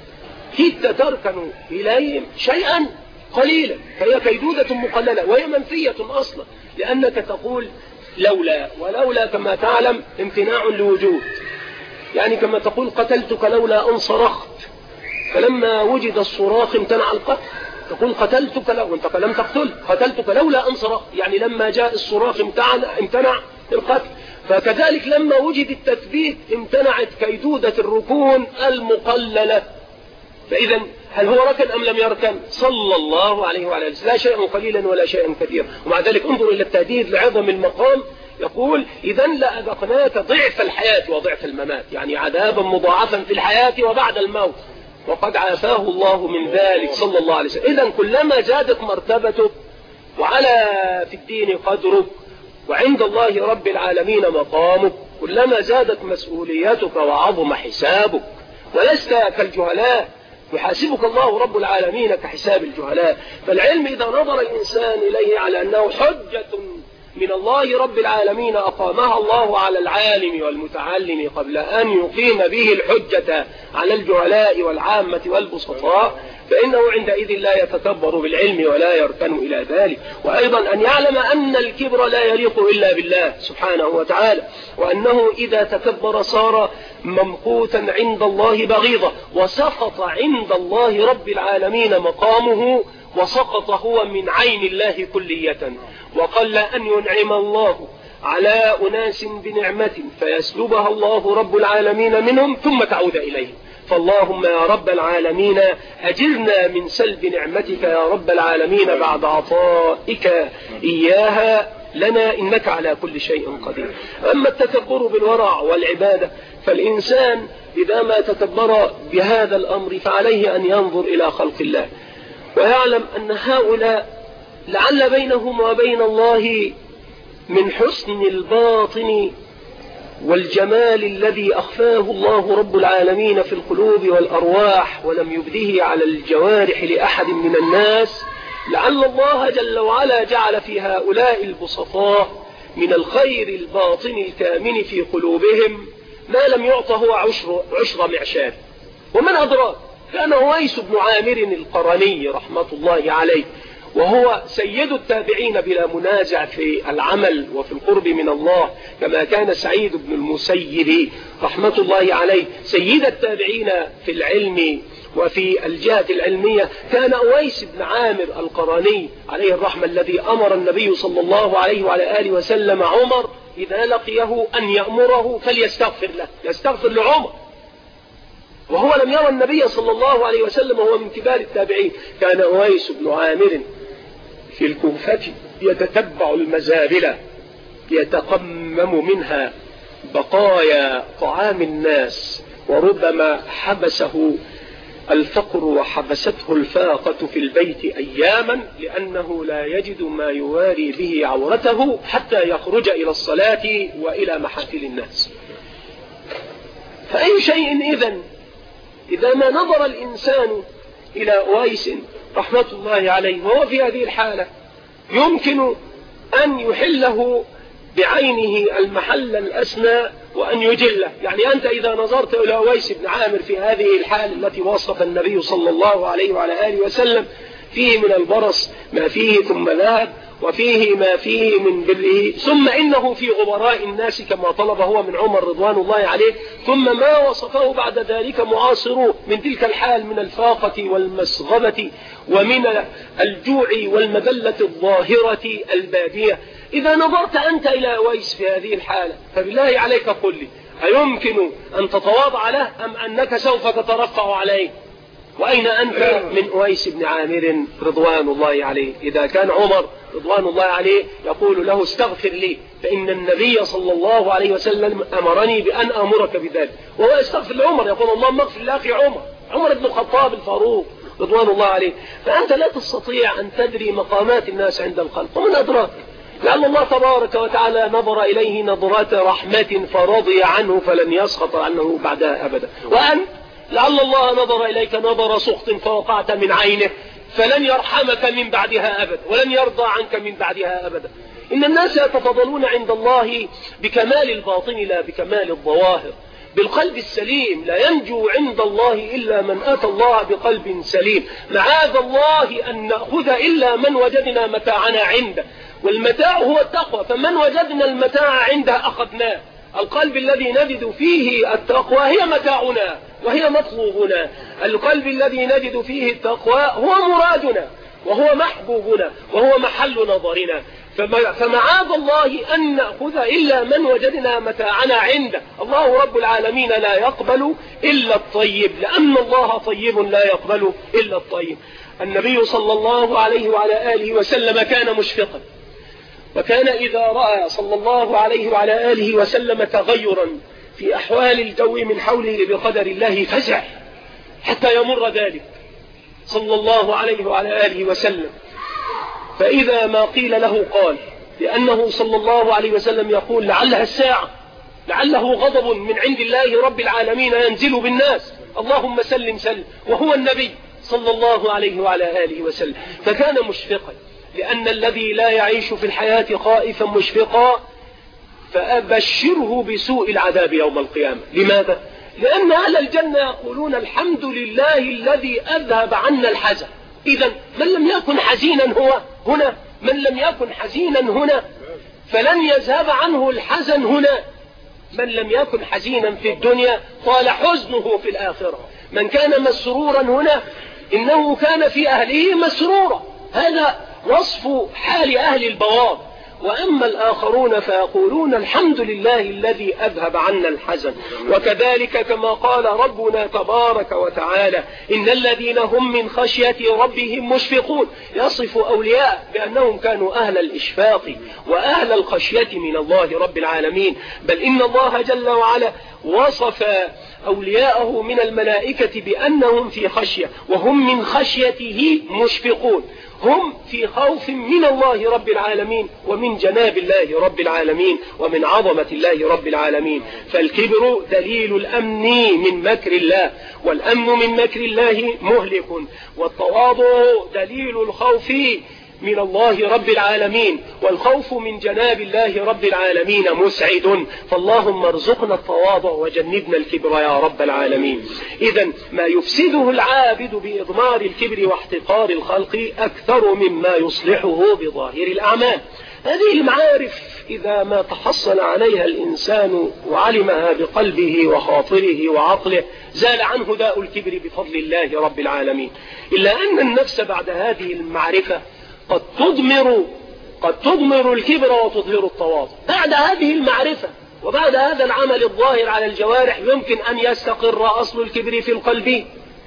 كدت تركن إليهم شيئا قليلا، فهي كيدودة مقللة وهي منفية أصلا، لأنك تقول لولا، ولولا كما تعلم امتناع لوجود. يعني كما تقول قتلتك لولا أن صرخت، فلما وجد الصراخ امتنع القتل. تقول قتلتك لو انت لم تقتل، قتلتك لولا أن صرخت، يعني لما جاء الصراخ امتنع القتل. فكذلك لما وجد التثبيت امتنعت كيدودة الركون المقللة. فإذا هل هو ركن أم لم يركن؟ صلى الله عليه وعلى آله وسلم: لا شيئا قليلا ولا شيئا كثيرا. ومع ذلك انظر إلى التهديد لعظم المقام، يقول: إذا لأذقناك ضعف الحياة وضعف الممات، يعني عذابا مضاعفا في الحياة وبعد الموت، وقد عافاه الله من ذلك صلى الله عليه وسلم. إذا كلما زادت مرتبتك وعلى في الدين قدرك وعند الله رب العالمين مقامك، كلما زادت مسؤوليتك وعظم حسابك، ولست كالجهلاء يحاسبك الله رب العالمين كحساب الجهلاء. فالعلم إذا نظر الإنسان إليه على أنه حجة من الله رب العالمين أقامها الله على العالم والمتعلم قبل أن يقيم به الحجة على الجهلاء والعامة والبسطاء، فإنه عندئذ لا يتكبر بالعلم ولا يركن إلى ذلك. وأيضا أن يعلم أن الكبر لا يليق إلا بالله سبحانه وتعالى، وأنه إذا تكبر صار ممقوتا عند الله بغيضة، وسقط عند الله رب العالمين مقامه، وسقط هو من عين الله كلية. وقل أن ينعم الله على أناس بنعمة فيسلبها الله رب العالمين منهم ثم تعود إليه. فاللهم يا رب العالمين أجرنا من سلب نعمتك يا رب العالمين بعد عطائك إياها لنا، إنك على كل شيء قدير. أما التكبر بالورع والعبادة، فالإنسان إذا ما تكبر بهذا الأمر فعليه أن ينظر إلى خلق الله ويعلم أن هؤلاء لعل بينهم وبين الله من حسن الباطن والجمال الذي أخفاه الله رب العالمين في القلوب والأرواح ولم يبده على الجوارح لأحد من الناس، لعل الله جل وعلا جعل في هؤلاء البسطاء من الخير الباطن الكامن في قلوبهم ما لم يعطه عشر, عشر معشار. ومن أدراك، كان أويس بن عامر القرني رحمة الله عليه، وهو سيد التابعين بلا منازع في العمل وفي القرب من الله، كما كان سعيد بن المسيب رحمة الله عليه سيد التابعين في العلم وفي الجهة العلمية. كان أويس بن عامر القرني عليه الرحمة الذي أمر النبي صلى الله عليه وعلى آله وسلم عمر إذا لقيه أن يأمره فليستغفر له، يستغفر لعمر، وهو لم يرى النبي صلى الله عليه وسلم وهو من كبار التابعين. كان أويس بن عامر في الكوفة يتتبع المزابل يتقمم منها بقايا طعام الناس، وربما حبسه الفقر وحبسته الفاقة في البيت أياما لأنه لا يجد ما يواري به عورته حتى يخرج إلى الصلاة وإلى محافل الناس. فأي شيء إذن إذا ما نظر الإنسان إلى أويس رحمة الله عليه وهو في هذه الحالة يمكن أن يحله بعينه المحل الأسنى وأن يجله. يعني أنت إذا نظرت إلى أويس بن عامر في هذه الحال التي وصف النبي صلى الله عليه وعلى آله وسلم، فيه من البرص ما فيه ثم ذهب، وفيه ما فيه من بره، ثم إنه في غبراء الناس كما طلب هو من عمر رضوان الله عليه، ثم ما وصفه بعد ذلك معاصروه من تلك الحال من الفاقة والمسغبة ومن الجوع والمذلة الظاهرة البادية. إذا نظرت أنت إلى أويس في هذه الحالة فبالله عليك قل لي، أيمكن أن تتواضع له أم أنك سوف تترفع عليه؟ وأين أنت من أويس بن عامر رضوان الله عليه؟ إذا كان عمر رضوان الله عليه يقول له استغفر لي فإن النبي صلى الله عليه وسلم أمرني بأن أمرك بذلك، وهو يستغفر لعمر يقول اللهم اغفر لأخي عمر عمر بن الخطاب الفاروق رضوان الله عليه. فأنت لا تستطيع أن تدري مقامات الناس عند الخلق، ومن أدراك لأن الله تبارك وتعالى نظر إليه نظرات رحمة فرضي عنه فلن يسخط عنه بعدها أبدا، وأنت لعل الله نظر إليك نظر سخط فوقعت من عينه فلن يرحمك من بعدها أبدا ولن يرضى عنك من بعدها أبدا. إن الناس يتفضلون عند الله بكمال الباطن لا بكمال الظواهر، بالقلب السليم. لا ينجو عند الله إلا من أتى الله بقلب سليم. معاذ الله أن نأخذ إلا من وجدنا متاعنا عنده، والمتاع هو التقوى، فمن وجدنا المتاع عنده أخذناه. القلب الذي نجد فيه التقوى هي متاعنا وهي مطلوبنا، القلب الذي نجد فيه التقوى هو مرادنا وهو محبوبنا وهو محل نظرنا. فمعاذ الله أن نأخذ إلا من وجدنا متاعنا عنده. الله رب العالمين لا يقبل إلا الطيب، لأن الله طيب لا يقبل إلا الطيب. النبي صلى الله عليه وعلى آله وسلم كان مشفقا، وكان إذا رأى صلى الله عليه وعلى آله وسلم تغيرا في أحوال الجو من حوله بقدر الله فزع حتى يمر ذلك صلى الله عليه وعلى آله وسلم. فإذا ما قيل له قال، لأنه صلى الله عليه وسلم يقول لعلها الساعة، لعله غضب من عند الله رب العالمين ينزل بالناس، اللهم سلم سلم، وهو النبي صلى الله عليه وعلى آله وسلم. فكان مشفقا، لأن الذي لا يعيش في الحياة خائفا مشفقا فأبشره بسوء العذاب يوم القيامة. لماذا؟ لأن أهل الجنة يقولون الحمد لله الذي أذهب عنا الحزن. إذا من لم يكن حزينا هو هنا، من لم يكن حزينا هنا فلن يذهب عنه الحزن هنا. من لم يكن حزينا في الدنيا طال حزنه في الآخرة. من كان مسرورا هنا إنه كان في أهله مسرورا. هذا وصف حال أهل البوار. وأما الآخرون فيقولون الحمد لله الذي أذهب عنا الحزن. وكذلك كما قال ربنا تبارك وتعالى إن الذين هم من خشية ربهم مشفقون، يصف أولياء بأنهم كانوا أهل الإشفاق وأهل الخشية من الله رب العالمين. بل إن الله جل وعلا وصف أولياءه من الملائكة بأنهم في خشية وهم من خشيته مشفقون. هم في خوف من الله رب العالمين ومن جناب الله رب العالمين ومن عظمة الله رب العالمين. فالكبر دليل الأمن من مكر الله، والأمن من مكر الله مهلك. والتواضع دليل الخوف من الله رب العالمين، والخوف من جناب الله رب العالمين مسعد. فاللهم ارزقنا التواضع وجنبنا الكبر يا رب العالمين. إذا ما يفسده العابد بإضمار الكبر واحتقار الخلق أكثر مما يصلحه بظاهر الأعمال. هذه المعارف إذا ما تحصل عليها الإنسان وعلمها بقلبه وخاطره وعقله زال عنه داء الكبر بفضل الله رب العالمين. إلا أن النفس بعد هذه المعرفة قد تضمر قد تضمر الكبر وتظهر التواضع. بعد هذه المعرفة وبعد هذا العمل الظاهر على الجوارح يمكن أن يستقر أصل الكبر في القلب،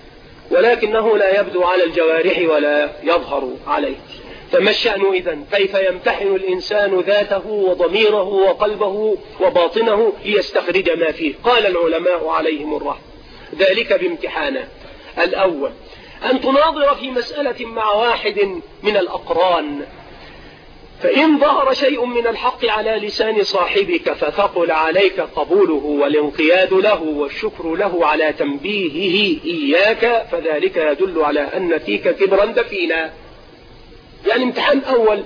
ولكنه لا يبدو على الجوارح ولا يظهر عليه. فما الشأن إذن؟ كيف يمتحن الإنسان ذاته وضميره وقلبه وباطنه ليستخرج ما فيه؟ قال العلماء عليهم الرحمة ذلك بامتحانات. الأول أن تناظر في مسألة مع واحد من الأقران، فإن ظهر شيء من الحق على لسان صاحبك فثقل عليك قبوله والانقياد له والشكر له على تنبيهه إياك، فذلك يدل على أن فيك كبرا دفينا. يعني امتحان أول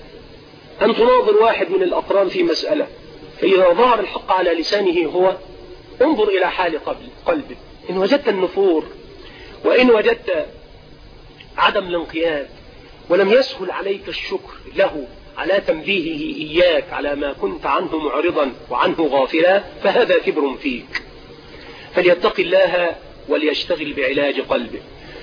أن تناظر واحد من الأقران في مسألة، فإذا ظهر الحق على لسانه هو انظر إلى حال قلبك. إن وجدت النفور وإن وجدت عدم الانقياد ولم يسهل عليك الشكر له على تنبيهه إياك على ما كنت عنه معرضا وعنه غافلا، فهذا كبر فيك. فليتق الله وليشتغل بعلاج قلبه.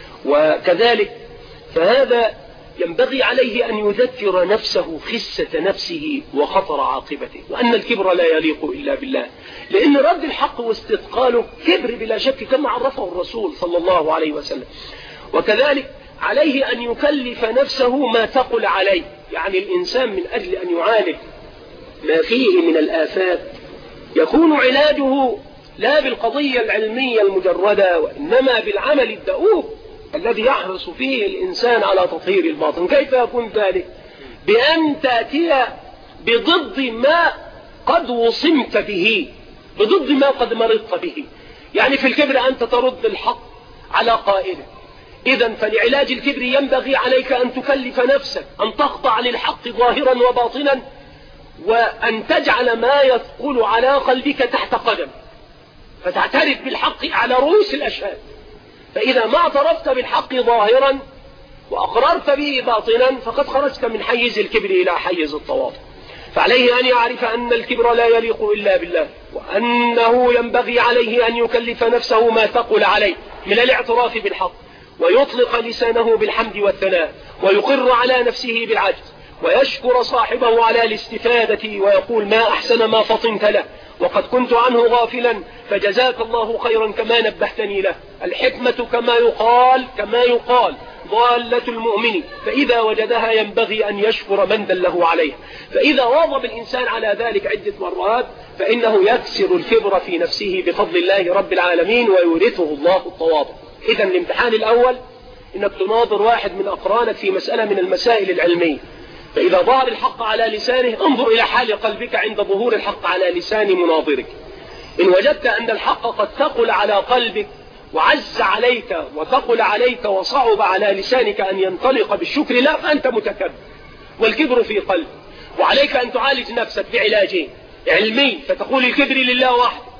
وكذلك فهذا ينبغي عليه أن يذكر نفسه خسة نفسه وخطر عاقبته، وأن الكبر لا يليق إلا بالله، لأن رد الحق واستثقاله كبر بلا شك كما عرفه الرسول صلى الله عليه وسلم. وكذلك عليه أن يكلف نفسه ما تقل عليه. يعني الإنسان من أجل أن يعالج ما فيه من الآفات يكون علاجه لا بالقضية العلمية المجردة، وإنما بالعمل الدؤوب الذي يحرص فيه الإنسان على تطهير الباطن. كيف يكون ذلك؟ بأن تأتي بضد ما قد وصمت به، بضد ما قد مرضت به. يعني في الكبر أنت ترد الحق على قائله. إذن فلعلاج الكبر ينبغي عليك أن تكلف نفسك أن تخضع للحق ظاهرا وباطنا، وأن تجعل ما يثقل على قلبك تحت قدم، فتعترف بالحق على رؤوس الأشهاد. فإذا ما اعترفت بالحق ظاهرا وأقررت به باطنا فقد خرجت من حيز الكبر إلى حيز التواضع. فعليه أن يعرف أن الكبر لا يليق إلا بالله، وأنه ينبغي عليه أن يكلف نفسه ما تقل عليه من الاعتراف بالحق، ويطلق لسانه بالحمد والثناء، ويقر على نفسه بالعجز، ويشكر صاحبه على الاستفادة ويقول ما أحسن ما فطنت له وقد كنت عنه غافلا فجزاك الله خيرا كما نبهتني له. الحكمة كما يقال كما يقال ضالة المؤمن، فإذا وجدها ينبغي أن يشكر من دله عليه. فإذا واظب الإنسان على ذلك عدة مرات فإنه يكسر الكبر في نفسه بفضل الله رب العالمين ويورثه الله التواضع. إذن الامتحان الأول إنك تناظر واحد من أقرانك في مسألة من المسائل العلمية، فإذا ظهر الحق على لسانه انظر إلى حال قلبك عند ظهور الحق على لسان مناظرك. إن وجدت أن الحق قد ثقل على قلبك وعز عليك وثقل عليك وصعب على لسانك أن ينطلق بالشكر لا، فأنت متكبر والكبر في قلبك. وعليك أن تعالج نفسك بعلاجين: علمي فتقول الكبر لله وحده،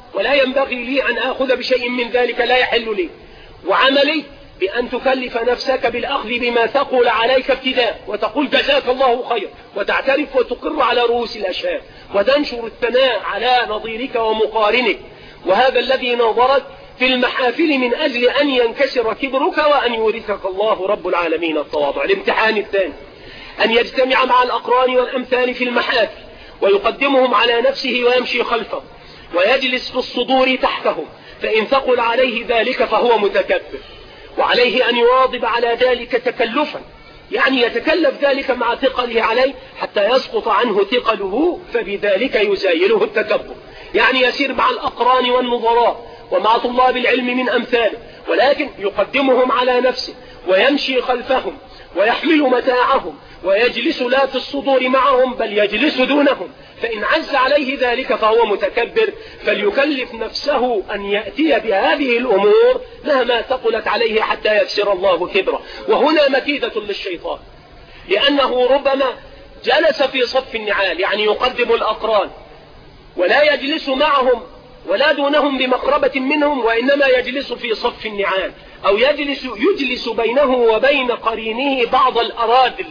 ولا ينبغي لي أن آخذ بشيء من ذلك لا يحل لي. وعملي بأن تكلف نفسك بالأخذ بما تقول عليك ابتداء، وتقول جزاك الله خير، وتعترف وتقر على رؤوس الأشهاد، وتنشر الثناء على نظيرك ومقارنك. وهذا الذي نظرت في المحافل من أجل أن ينكسر كبرك وأن يورثك الله رب العالمين التواضع. الامتحان الثاني أن يجتمع مع الأقران والأمثال في المحافل ويقدمهم على نفسه ويمشي خلفه ويجلس في الصدور تحتهم، فإن ثقل عليه ذلك فهو متكبر، وعليه أن يواظب على ذلك تكلفا، يعني يتكلف ذلك مع ثقله عليه حتى يسقط عنه ثقله، فبذلك يزايله التكبر. يعني يسير مع الأقران والنظراء ومع طلاب العلم من أمثاله، ولكن يقدمهم على نفسه ويمشي خلفهم ويحمل متاعهم ويجلس لا في الصدور معهم بل يجلس دونهم، فإن عز عليه ذلك فهو متكبر، فليكلف نفسه أن يأتي بهذه الأمور مهما ثقلت عليه حتى يكسر الله كبره. وهنا مكيدة للشيطان، لأنه ربما جلس في صف النعال، يعني يقدم الأقران ولا يجلس معهم ولا دونهم بمقربة منهم، وإنما يجلس في صف النعال، أو يجلس, يجلس بينه وبين قرينه بعض الأراذل،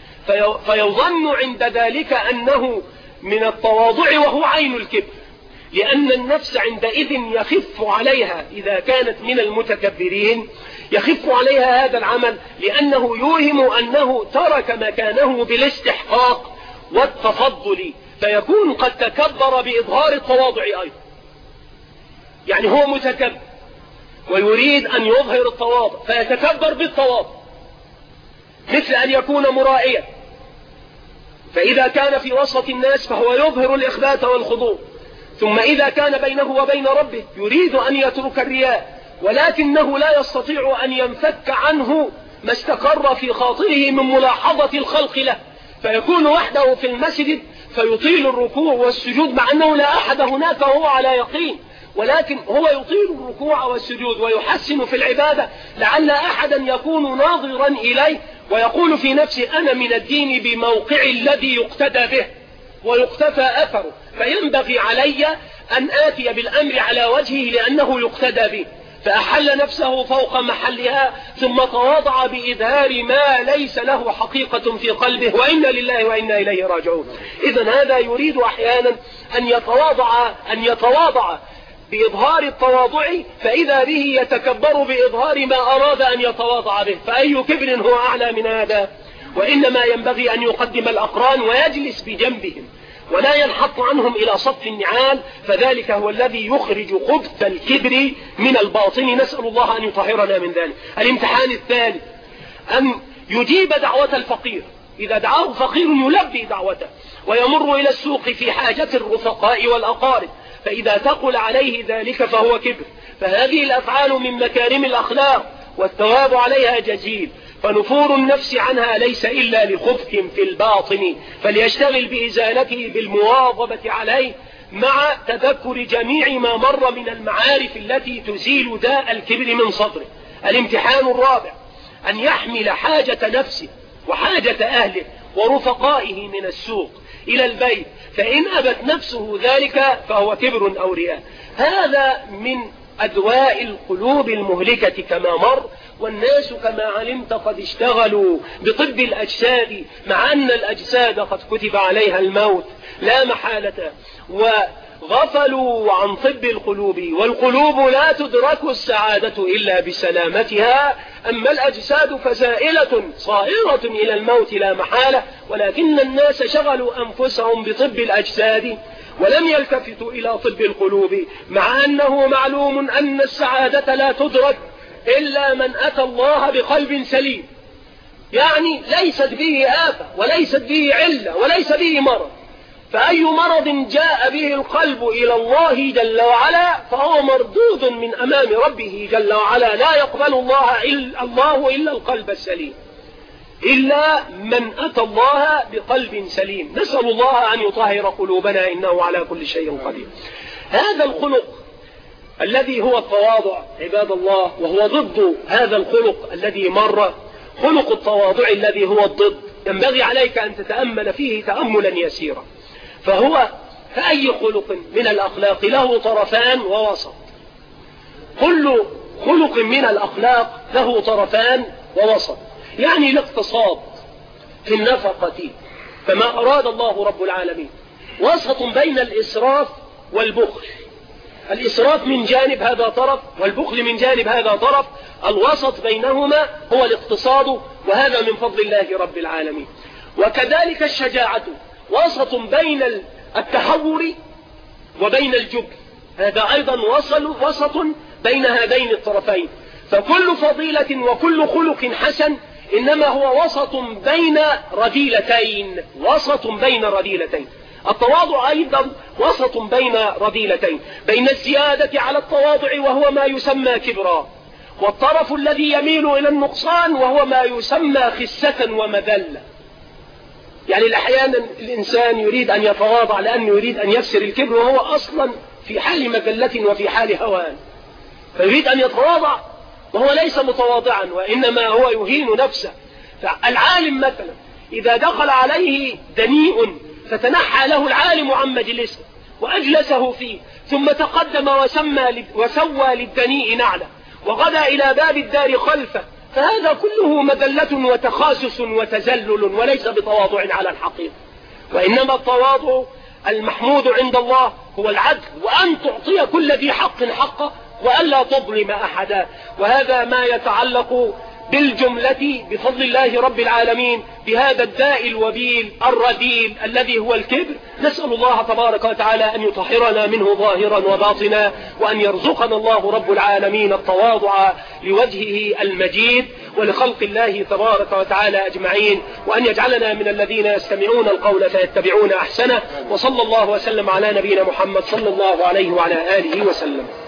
فيظن عند ذلك أنه من التواضع وهو عين الكبر، لأن النفس عندئذ يخف عليها إذا كانت من المتكبرين، يخف عليها هذا العمل لأنه يوهم أنه ترك مكانه بالاستحقاق والتفضل، فيكون قد تكبر بإظهار التواضع أيضا. يعني هو متكبر ويريد أن يظهر التواضع فيتكبر بالتواضع، مثل أن يكون مرائيا، فإذا كان في وسط الناس فهو يظهر الإخبات والخضوع، ثم إذا كان بينه وبين ربه يريد أن يترك الرياء، ولكنه لا يستطيع أن ينفك عنه ما استقر في خاطره من ملاحظة الخلق له، فيكون وحده في المسجد فيطيل الركوع والسجود مع أنه لا أحد هناك وهو على يقين، ولكن هو يطيل الركوع والسجود ويحسن في العبادة لعل أحدا يكون ناظرا إليه ويقول في نفسه أنا من الدين بموقع الذي يقتدى به ويقتفى أثره، فينبغي علي أن آتي بالأمر على وجهه لأنه يقتدى به، فأحل نفسه فوق محلها ثم تواضع بإظهار ما ليس له حقيقة في قلبه، وإنا لله وإنا إليه راجعون. إذن هذا يريد أحيانا أن يتواضع أن يتواضع بإظهار التواضع، فإذا به يتكبر بإظهار ما أراد أن يتواضع به، فأي كبر هو أعلى من هذا؟ وإنما ينبغي أن يقدم الأقران ويجلس بجنبهم ولا ينحط عنهم إلى صف النعال، فذلك هو الذي يخرج خبث الكبر من الباطن، نسأل الله أن يطهرنا من ذلك. الامتحان الثالث أن يجيب دعوة الفقير، إذا دعاه فقير يلبي دعوته، ويمر إلى السوق في حاجة الرفقاء والأقارب، فإذا ثقل عليه ذلك فهو كبر. فهذه الأفعال من مكارم الأخلاق والثواب عليها جزيل، فنفور النفس عنها ليس إلا لخبث في الباطن، فليشتغل بإزالته بالمواظبة عليه مع تذكر جميع ما مر من المعارف التي تزيل داء الكبر من صدره. الامتحان الرابع أن يحمل حاجة نفسه وحاجة أهله ورفقائه من السوق إلى البيت، فإن أبت نفسه ذلك فهو كبر أو رياء. هذا من أدواء القلوب المهلكة كما مر، والناس كما علمت قد اشتغلوا بطب الأجساد، مع أن الأجساد قد كتب عليها الموت لا محالة، وغفلوا عن طب القلوب، والقلوب لا تدرك السعادة إلا بسلامتها، أما الأجساد فزائلة صائرة إلى الموت لا محالة، ولكن الناس شغلوا أنفسهم بطب الأجساد ولم يلتفتوا إلى طب القلوب، مع أنه معلوم أن السعادة لا تدرك إلا من أتى الله بقلب سليم، يعني ليست به آفة وليست به علة وليس به مرض، فأي مرض جاء به القلب إلى الله جل وعلا فهو مردود من أمام ربه جل وعلا، لا يقبل الله إلا, الله إلا القلب السليم، إلا من أتى الله بقلب سليم. نسأل الله أن يطهر قلوبنا إنه على كل شيء قدير. هذا الخلق الذي هو التواضع عباد الله، وهو ضد هذا الخلق الذي مر، خلق التواضع الذي هو الضد، ينبغي عليك أن تتأمل فيه تأملا يسيرا، فهو فأي خلق من الأخلاق له طرفان ووسط؟ كل خلق من الأخلاق له طرفان ووسط، يعني الاقتصاد في النفقة كما أراد الله رب العالمين، وسط بين الإسراف والبخل. الإسراف من جانب هذا طرف والبخل من جانب هذا طرف، الوسط بينهما هو الاقتصاد، وهذا من فضل الله رب العالمين. وكذلك الشجاعة وسط بين التحور وبين الجبن، هذا أيضا وصل وسط بين هذين الطرفين. فكل فضيلة وكل خلق حسن إنما هو وسط بين رذيلتين، وسط بين رذيلتين. التواضع أيضا وسط بين رذيلتين، بين الزيادة على التواضع وهو ما يسمى كبرا، والطرف الذي يميل إلى النقصان وهو ما يسمى خسة ومذلة. يعني أحيانا الإنسان يريد أن يتواضع لأنه يريد أن يكسر الكبر وهو أصلا في حال مذلة وفي حال هوان، فيريد أن يتواضع وهو ليس متواضعا وإنما هو يهين نفسه. العالم مثلا إذا دخل عليه دنيء فتنحى له العالم عن مجلسه وأجلسه فيه، ثم تقدم وسمى وسوى للدنيء نعله وغدا إلى باب الدار خلفه، فهذا كله مذلة وتخاسس وتزلل وليس بتواضع على الحقيقة. وإنما التواضع المحمود عند الله هو العدل، وأن تعطي كل ذي حق حقه وألا تظلم أحدا. وهذا ما يتعلق بالجملة بفضل الله رب العالمين بهذا الداء الوبيل الرديل الذي هو الكبر. نسأل الله تبارك وتعالى أن يطهرنا منه ظاهرا وباطنا، وأن يرزقنا الله رب العالمين التواضع لوجهه المجيد ولخلق الله تبارك وتعالى أجمعين، وأن يجعلنا من الذين يستمعون القول فيتبعون أحسنه. وصلى الله وسلم على نبينا محمد صلى الله عليه وعلى آله وسلم.